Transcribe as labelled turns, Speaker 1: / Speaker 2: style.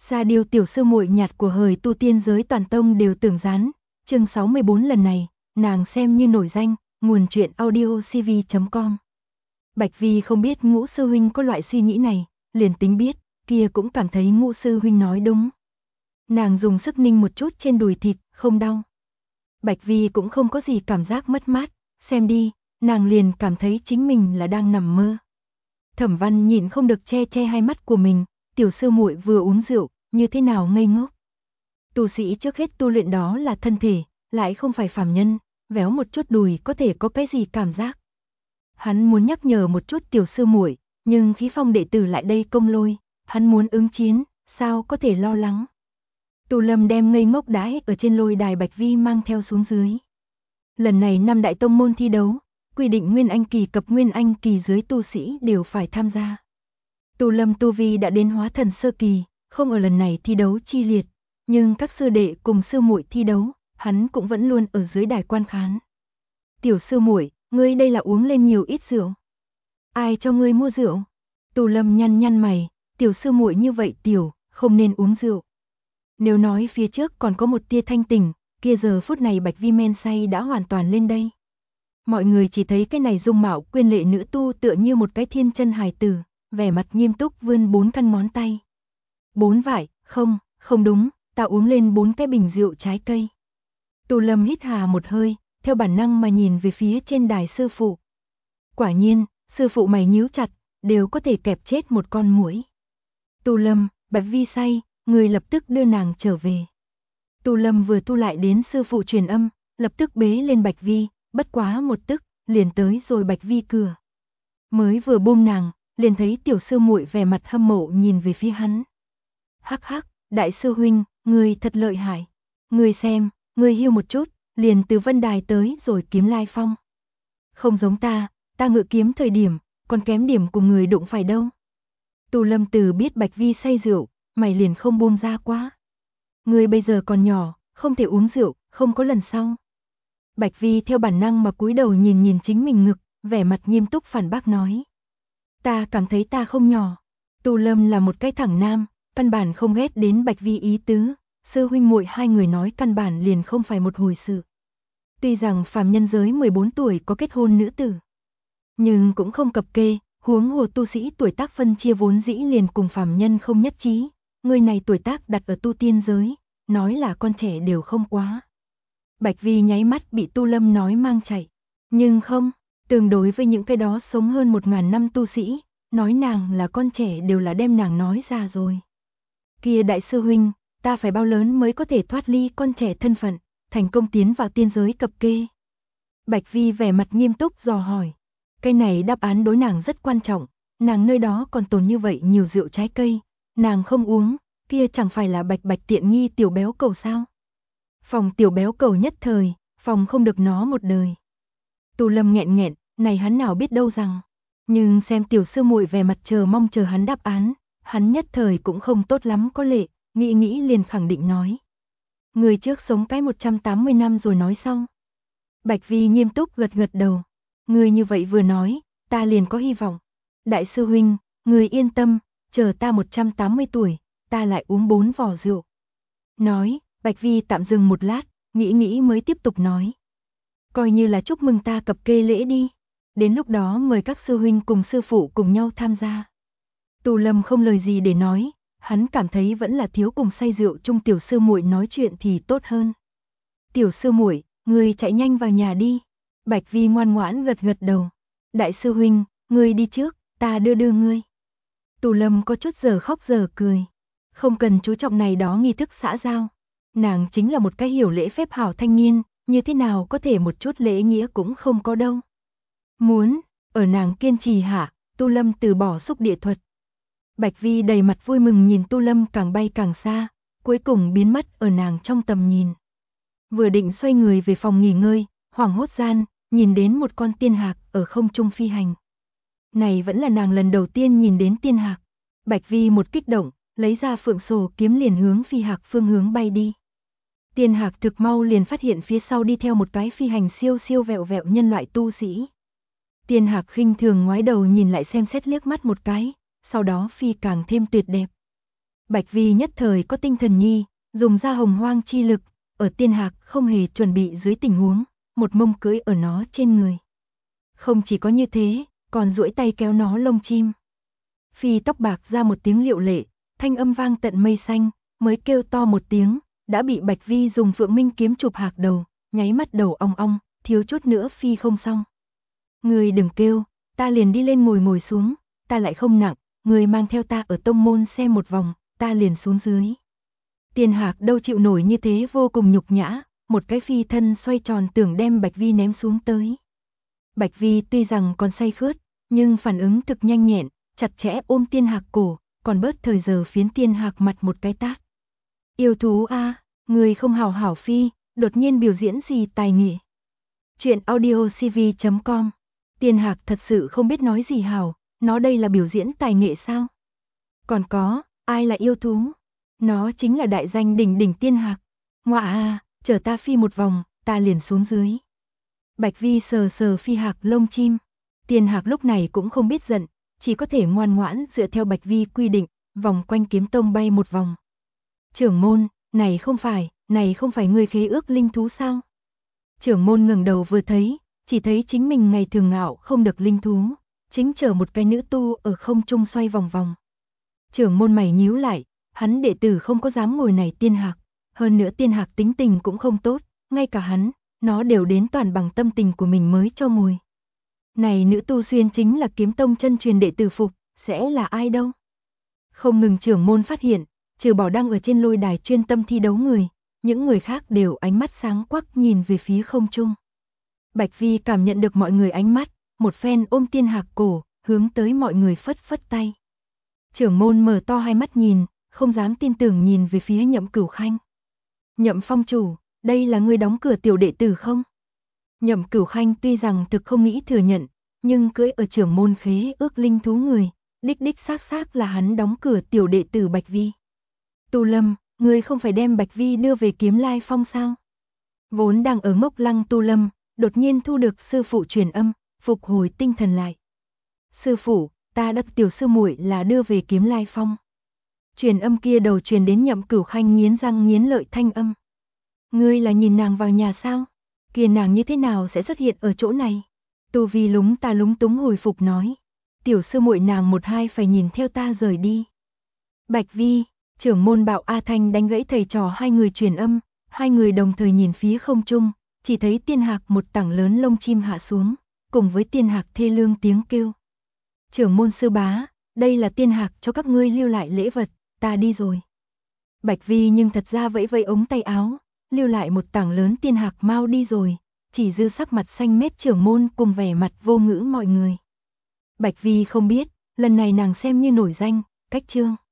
Speaker 1: Sa Điêu tiểu sư muội nhạt của hời tu tiên giới toàn tông đều tưởng dán. Chương 64 lần này, nàng xem như nổi danh, nguồn truyện audiocv.com. Bạch Vi không biết Ngũ sư huynh có loại suy nghĩ này, liền tính biết, kia cũng cảm thấy Ngũ sư huynh nói đúng. Nàng dùng sức ninh một chút trên đùi thịt, không đau. Bạch Vi cũng không có gì cảm giác mất mát, xem đi, nàng liền cảm thấy chính mình là đang nằm mơ. Thẩm Văn nhịn không được che hai mắt của mình, tiểu sư muội vừa uống rượu, như thế nào ngây ngốc. Tu sĩ trước hết tu luyện đó là thân thể, lại không phải phàm nhân, véo một chút đùi có thể có cái gì cảm giác. Hắn muốn nhắc nhở một chút tiểu sư muội, nhưng khí phong đệ tử lại đây công lôi, hắn muốn ứng chiến, sao có thể lo lắng. Tu Lâm đem ngây ngốc đãi ở trên lôi đài Bạch Vi mang theo xuống dưới. Lần này 5 đại tông môn thi đấu, quy định Nguyên Anh kỳ cập Nguyên Anh kỳ dưới tu sĩ đều phải tham gia. Tu Lâm tu vi đã đến hóa thần sơ kỳ, không ở lần này thi đấu chi liệt, nhưng các sư đệ cùng sư muội thi đấu, hắn cũng vẫn luôn ở dưới đài quan khán. Tiểu sư muội, ngươi đây là uống lên nhiều ít rượu. Ai cho ngươi mua rượu? Tu Lâm nhăn mày, tiểu sư muội như vậy tiểu, không nên uống rượu. Nếu nói phía trước còn có một tia thanh tỉnh, kia giờ phút này Bạch Vi men say đã hoàn toàn lên đây. Mọi người chỉ thấy cái này dung mạo quyến lệ nữ tu tựa như một cái thiên chân hài tử, vẻ mặt nghiêm túc vươn 4 căn ngón tay. 4 vải, không đúng, ta uống lên 4 cái bình rượu trái cây. Tu Lâm hít hà một hơi, theo bản năng mà nhìn về phía trên đài sư phụ. Quả nhiên, sư phụ mày nhíu chặt, đều có thể kẹp chết một con muỗi. Tu Lâm, Bạch Vi say, người lập tức đưa nàng trở về. Tu Lâm vừa tu lại đến sư phụ truyền âm, lập tức bế lên Bạch Vi, bất quá một tức, liền tới rồi Bạch Vi cửa. Mới vừa buông nàng, liền thấy tiểu sư muội vẻ mặt hâm mộ nhìn về phía hắn. Hắc hắc, đại sư huynh, ngươi thật lợi hại. Ngươi xem, ngươi hiu một chút, liền từ vân đài tới rồi kiếm lai phong. Không giống ta ngự kiếm thời điểm, còn kém điểm cùng người đụng phải đâu. Tu Lâm từ biết Bạch Vi say rượu, mày liền không buông ra quá. Ngươi bây giờ còn nhỏ, không thể uống rượu, không có lần sau. Bạch Vi theo bản năng mà cúi đầu nhìn chính mình ngực, vẻ mặt nghiêm túc phản bác nói. Ta cảm thấy ta không nhỏ. Tu Lâm là một cái thẳng nam, căn bản không ghét đến Bạch Vi ý tứ, sư huynh muội hai người nói căn bản liền không phải một hồi sự. Tuy rằng phàm nhân giới 14 tuổi có kết hôn nữ tử, nhưng cũng không cập kê, huống hồ tu sĩ tuổi tác phân chia vốn dĩ liền cùng phàm nhân không nhất trí, người này tuổi tác đặt ở tu tiên giới, nói là con trẻ đều không quá. Bạch Vi nháy mắt bị Tu Lâm nói mang chạy, nhưng không, tương đối với những cái đó sống hơn 1000 năm tu sĩ, nói nàng là con trẻ đều là đem nàng nói ra rồi. Kia đại sư huynh, ta phải bao lớn mới có thể thoát ly con trẻ thân phận, thành công tiến vào tiên giới cập kê? Bạch Vi vẻ mặt nghiêm túc dò hỏi. Cái này đáp án đối nàng rất quan trọng, nàng nơi đó còn tồn như vậy nhiều rượu trái cây, nàng không uống, kia chẳng phải là bạch tiện nghi tiểu béo cầu sao? Phòng tiểu béo cầu nhất thời, phòng không được nó một đời. Tu Lâm nghẹn, này hắn nào biết đâu rằng, nhưng xem tiểu sư muội vẻ mặt chờ mong chờ hắn đáp án, hắn nhất thời cũng không tốt lắm có lệ, nghĩ liền khẳng định nói. Người trước sống cái 180 năm rồi nói sau. Bạch Vi nghiêm túc gật đầu. Người như vậy vừa nói, ta liền có hy vọng. Đại sư huynh, người yên tâm, chờ ta 180 tuổi, ta lại uống 4 vò rượu. Nói, Bạch Vi tạm dừng một lát, nghĩ mới tiếp tục nói. Coi như là chúc mừng ta cập kê lễ đi. Đến lúc đó mời các sư huynh cùng sư phụ cùng nhau tham gia. Tu Lâm không lời gì để nói, hắn cảm thấy vẫn là thiếu cùng say rượu chung tiểu sư muội nói chuyện thì tốt hơn. Tiểu sư muội, ngươi chạy nhanh vào nhà đi. Bạch Vi ngoan ngoãn gật đầu. Đại sư huynh, ngươi đi trước, ta đưa ngươi. Tu Lâm có chút giờ khóc giờ cười. Không cần chú trọng này đó nghi thức xã giao. Nàng chính là một cái hiểu lễ phép hảo thanh niên, như thế nào có thể một chút lễ nghĩa cũng không có đâu. Muốn, ở nàng kiên trì hạ, Tu Lâm từ bỏ xúc địa thuật. Bạch Vi đầy mặt vui mừng nhìn Tu Lâm càng bay càng xa, cuối cùng biến mất ở nàng trong tầm nhìn. Vừa định xoay người về phòng nghỉ ngơi, hoảng hốt gian, nhìn đến một con tiên hạc ở không trung phi hành. Này vẫn là nàng lần đầu tiên nhìn đến tiên hạc. Bạch Vi một kích động, lấy ra phượng sổ kiếm liền hướng phi hạc phương hướng bay đi. Tiên hạc thực mau liền phát hiện phía sau đi theo một cái phi hành siêu vẹo nhân loại tu sĩ. Tiên hạc khinh thường ngoái đầu nhìn lại xem xét liếc mắt một cái, sau đó phi càng thêm tuyệt đẹp. Bạch Vi nhất thời có tinh thần nhi, dùng ra hồng hoang chi lực, ở tiên hạc không hề chuẩn bị dưới tình huống, một mông cưỡi ở nó trên người. Không chỉ có như thế, còn duỗi tay kéo nó lông chim. Phi tóc bạc ra một tiếng liệu lệ, thanh âm vang tận mây xanh, mới kêu to một tiếng, đã bị Bạch Vi dùng Phượng Minh kiếm chụp hạc đầu, nháy mắt đầu ong ong, thiếu chút nữa phi không xong. Người đừng kêu, ta liền đi lên ngồi xuống, ta lại không nặng, người mang theo ta ở tông môn xem một vòng, ta liền xuống dưới. Tiên hạc đâu chịu nổi như thế, vô cùng nhục nhã, một cái phi thân xoay tròn tưởng đem Bạch Vi ném xuống tới. Bạch Vi tuy rằng còn say khướt, nhưng phản ứng thực nhanh nhẹn, chặt chẽ ôm tiên hạc cổ, còn bớt thời giờ phiến tiên hạc mặt một cái tát. Yêu thú a, người không hảo hảo phi, đột nhiên biểu diễn gì tài nghệ. Chuyện audiocv.com. Tiên hạc thật sự không biết nói gì hảo, nó đây là biểu diễn tài nghệ sao? Còn có, ai là yêu thú? Nó chính là đại danh đỉnh đỉnh tiên hạc. Ngoạ a, chở ta phi một vòng, ta liền xuống dưới. Bạch Vi sờ sờ phi hạc lông chim. Tiên hạc lúc này cũng không biết giận, chỉ có thể ngoan ngoãn dựa theo Bạch Vi quy định, vòng quanh kiếm tông bay một vòng. Trưởng môn, này không phải người khế ước linh thú sao? Trưởng môn ngẩng đầu vừa thấy, chỉ thấy chính mình ngày thường ngạo không được linh thú, chính chở một cái nữ tu ở không trung xoay vòng vòng. Trưởng môn mày nhíu lại, hắn đệ tử không có dám ngồi này tiên hạc, hơn nữa tiên hạc tính tình cũng không tốt, ngay cả hắn, nó đều đến toàn bằng tâm tình của mình mới cho ngồi. Này nữ tu xuyên chính là kiếm tông chân truyền đệ tử phục, sẽ là ai đâu? Không ngừng trưởng môn phát hiện, trừ bỏ đang ở trên lôi đài chuyên tâm thi đấu người, những người khác đều ánh mắt sáng quắc nhìn về phía không trung. Bạch Vi cảm nhận được mọi người ánh mắt, một phen ôm tiên hạc cổ, hướng tới mọi người phất phất tay. Trưởng môn mở to hai mắt nhìn, không dám tin tưởng nhìn về phía Nhậm Cửu Khanh. Nhậm phong chủ, đây là người đóng cửa tiểu đệ tử không? Nhậm Cửu Khanh tuy rằng thực không nghĩ thừa nhận, nhưng cưỡi ở trưởng môn khế ước linh thú người, đích xác là hắn đóng cửa tiểu đệ tử Bạch Vi. Tu Lâm, ngươi không phải đem Bạch Vi đưa về Kiếm Lai Phong sao? Vốn đang ở ngốc lăng Tu Lâm, đột nhiên thu được sư phụ truyền âm, phục hồi tinh thần lại. Sư phụ, ta đã tiểu sư muội là đưa về Kiếm Lai Phong. Truyền âm kia đầu truyền đến Nhậm Cửu Khanh nghiến răng nghiến lợi thanh âm. Ngươi là nhìn nàng vào nhà sao? Kia nàng như thế nào sẽ xuất hiện ở chỗ này? Tu Vi lúng ta lúng túng hồi phục nói. Tiểu sư muội nàng một hai phải nhìn theo ta rời đi. Bạch Vi, trưởng môn Bạo A Thanh đánh gãy thầy trò hai người truyền âm, hai người đồng thời nhìn phía không trung, chỉ thấy tiên hạc một tảng lớn lông chim hạ xuống, cùng với tiên hạc thê lương tiếng kêu. Trưởng môn sư bá, đây là tiên hạc cho các ngươi lưu lại lễ vật, ta đi rồi. Bạch Vi nhưng thật ra vẫy vẫy ống tay áo, lưu lại một tảng lớn tiên hạc mau đi rồi, chỉ dư sắc mặt xanh mét trưởng môn cùng vẻ mặt vô ngữ mọi người. Bạch Vi không biết, lần này nàng xem như nổi danh, cách chương.